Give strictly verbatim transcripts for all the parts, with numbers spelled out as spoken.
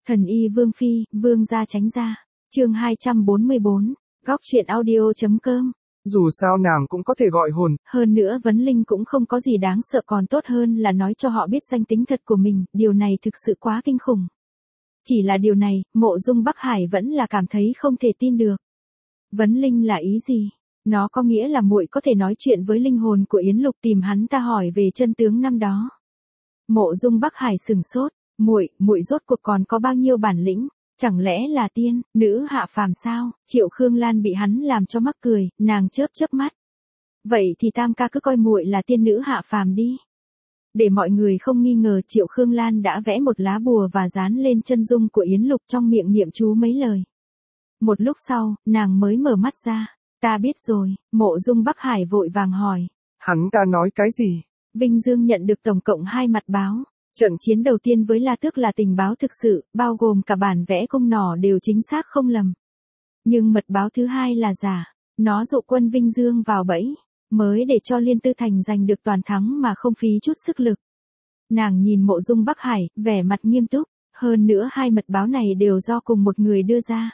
Thần y Vương Phi, Vương gia tránh ra. Chương hai trăm bốn mươi bốn, góc truyện audio.com. Dù sao nàng cũng có thể gọi hồn. Hơn nữa Vấn Linh cũng không có gì đáng sợ, còn tốt hơn là nói cho họ biết danh tính thật của mình, điều này thực sự quá kinh khủng. Chỉ là điều này, Mộ Dung Bắc Hải vẫn là cảm thấy không thể tin được. Vấn Linh là ý gì? Nó có nghĩa là muội có thể nói chuyện với linh hồn của Yến Lục, tìm hắn ta hỏi về chân tướng năm đó. Mộ Dung Bắc Hải sừng sốt, muội, muội rốt cuộc còn có bao nhiêu bản lĩnh? Chẳng lẽ là tiên, nữ hạ phàm sao? Triệu Khương Lan bị hắn làm cho mắc cười, nàng chớp chớp mắt. Vậy thì tam ca cứ coi muội là tiên nữ hạ phàm đi. Để mọi người không nghi ngờ, Triệu Khương Lan đã vẽ một lá bùa và dán lên chân dung của Yến Lục, trong miệng niệm chú mấy lời. Một lúc sau, nàng mới mở mắt ra. Ta biết rồi. Mộ Dung Bắc Hải vội vàng hỏi. Hắn ta nói cái gì? Vinh Dương nhận được tổng cộng hai mặt báo. Trận chiến đầu tiên với La Tước là tình báo thực sự, bao gồm cả bản vẽ cung nỏ đều chính xác không lầm. Nhưng mật báo thứ hai là giả. Nó dụ quân Vinh Dương vào bẫy, mới để cho Liên Tư Thành giành được toàn thắng mà không phí chút sức lực. Nàng nhìn Mộ Dung Bắc Hải, vẻ mặt nghiêm túc. Hơn nữa hai mật báo này đều do cùng một người đưa ra.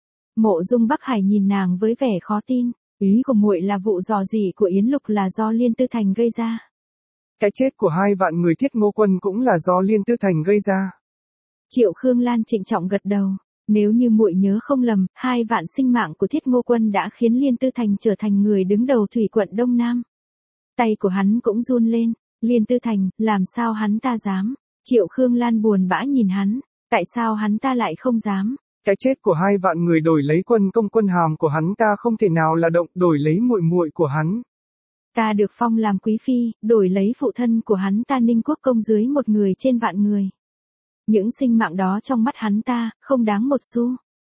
Mộ Dung Bắc Hải nhìn nàng với vẻ khó tin. Ý của muội là vụ dò dỉ của Yến Lục là do Liên Tư Thành gây ra. Cái chết của hai vạn người Thiết Ngô Quân cũng là do Liên Tư Thành gây ra. Triệu Khương Lan trịnh trọng gật đầu. Nếu như muội nhớ không lầm, hai vạn sinh mạng của Thiết Ngô Quân đã khiến Liên Tư Thành trở thành người đứng đầu thủy quận Đông Nam. Tay của hắn cũng run lên. Liên Tư Thành, làm sao hắn ta dám? Triệu Khương Lan buồn bã nhìn hắn. Tại sao hắn ta lại không dám? Cái chết của hai vạn người đổi lấy quân công quân hàm của hắn ta không thể nào là động, đổi lấy muội muội của hắn. Ta được phong làm quý phi, đổi lấy phụ thân của hắn ta Ninh Quốc công dưới một người trên vạn người. Những sinh mạng đó trong mắt hắn ta, không đáng một xu.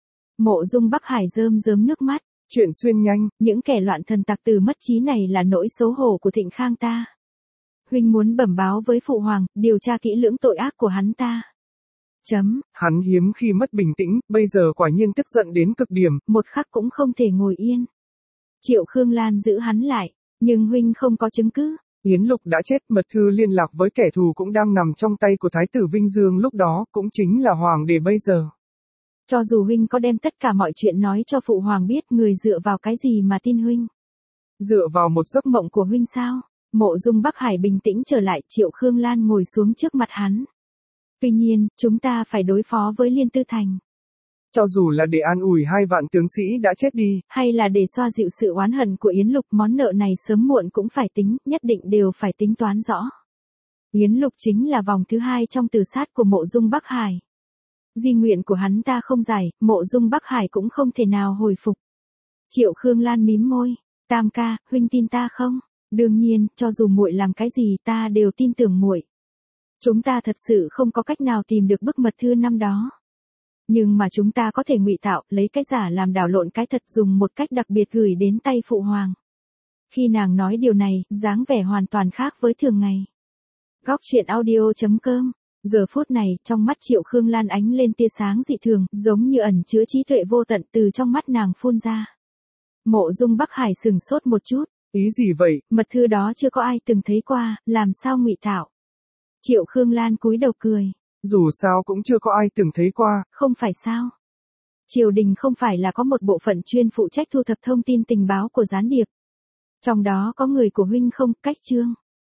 Mộ Dung Bắc Hải rơm rớm nước mắt. Chuyện xuyên nhanh. Những kẻ loạn thần tặc từ mất trí này là nỗi xấu hổ của Thịnh Khang ta. Huynh muốn bẩm báo với phụ hoàng, điều tra kỹ lưỡng tội ác của hắn ta. Chấm. Hắn hiếm khi mất bình tĩnh, bây giờ quả nhiên tức giận đến cực điểm. Một khắc cũng không thể ngồi yên. Triệu Khương Lan giữ hắn lại. Nhưng huynh không có chứng cứ. Yến Lục đã chết, mật thư liên lạc với kẻ thù cũng đang nằm trong tay của Thái tử Vinh Dương lúc đó, cũng chính là hoàng đế bây giờ. Cho dù huynh có đem tất cả mọi chuyện nói cho phụ hoàng biết, người dựa vào cái gì mà tin huynh? Dựa vào một giấc mộng của huynh sao? Mộ Dung Bắc Hải bình tĩnh trở lại, Triệu Khương Lan ngồi xuống trước mặt hắn. Tuy nhiên, chúng ta phải đối phó với Liên Tư Thành. Cho dù là để an ủi hai vạn tướng sĩ đã chết đi, hay là để xoa dịu sự oán hận của Yến Lục, món nợ này sớm muộn cũng phải tính, nhất định đều phải tính toán rõ. Yến Lục chính là vòng thứ hai trong tử sát của Mộ Dung Bắc Hải. Di nguyện của hắn ta không giải, Mộ Dung Bắc Hải cũng không thể nào hồi phục. Triệu Khương Lan mím môi. Tam ca, huynh tin ta không? Đương nhiên, cho dù muội làm cái gì ta đều tin tưởng muội. Chúng ta thật sự không có cách nào tìm được bức mật thư năm đó. Nhưng mà chúng ta có thể ngụy tạo, lấy cái giả làm đảo lộn cái thật, dùng một cách đặc biệt gửi đến tay phụ hoàng. Khi nàng nói điều này, dáng vẻ hoàn toàn khác với thường ngày. Góc truyện audio.com. Giờ phút này, trong mắt Triệu Khương Lan ánh lên tia sáng dị thường, giống như ẩn chứa trí tuệ vô tận từ trong mắt nàng phun ra. Mộ Dung Bắc Hải sừng sốt một chút. Ý gì vậy? Mật thư đó chưa có ai từng thấy qua, làm sao ngụy tạo? Triệu Khương Lan cúi đầu cười. Dù sao cũng chưa có ai từng thấy qua. Không phải sao? Triều đình không phải là có một bộ phận chuyên phụ trách thu thập thông tin tình báo của gián điệp. Trong đó có người của huynh không? Cách Trương.